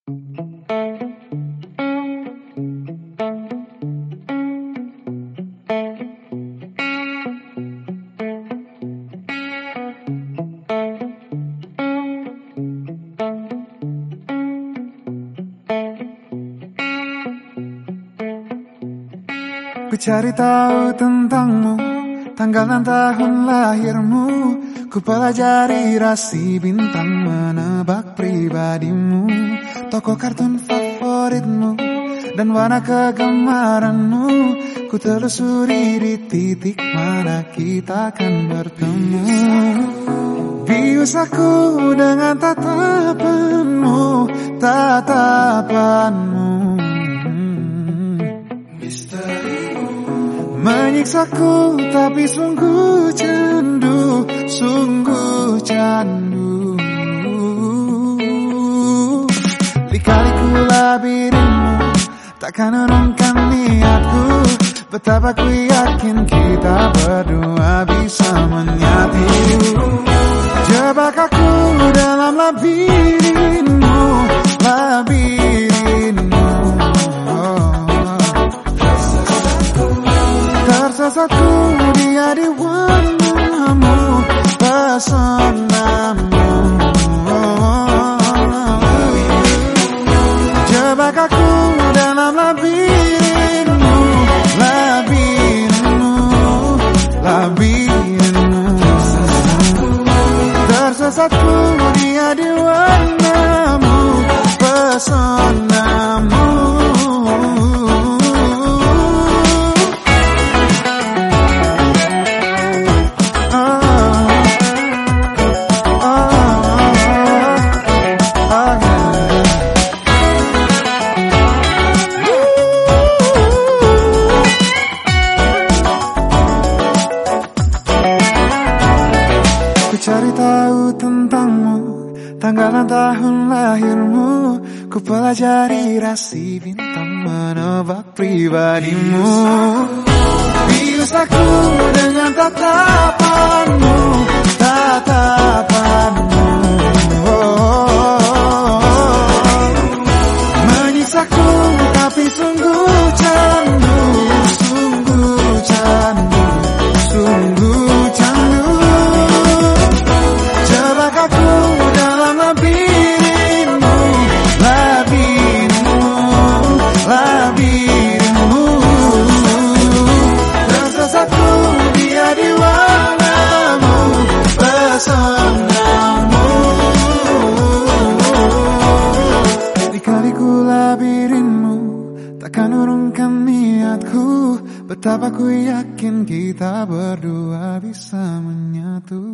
Ku cari tahu tentangmu, tanggal dan tahun lahirmu. Ku pelajari rasi bintang, menebak pribadimu, tokoh kartun favoritmu, dan warna kegemaranmu. Ku telusuri di titik mana kita akan bertemu. Bius aku dengan tatapanmu, tatapanmu. Menyiksaku tapi sungguh candu, sungguh candu. Lika-liku labirinmu takkan urungkan niatku. Betapa ku yakin kita berdua bisa menyatu. Jebak aku dalam labirinmu, labirinmu. Tersesatku dia di warnamu, pesonamu. Jebak aku dalam labirinmu, labirinmu, labirinmu. Tersesatku dia di warnamu, pesonamu. Cari tahu tentangmu, tanggal dan tahun lahirmu. Ku pelajari rasi bintang, menebak pribadimu. Bius aku dengan tatapanmu, tatapanmu. Menyiksaku tapi sungguh candu, sungguh candu, sungguh candu. Aku dalam labirinmu, labirinmu, labirinmu. Tersesatku dia di warnamu, pesonamu. Lika-liku labirinmu takkan urungkan niatku. Betapa ku yakin kita berdua bisa menyatu.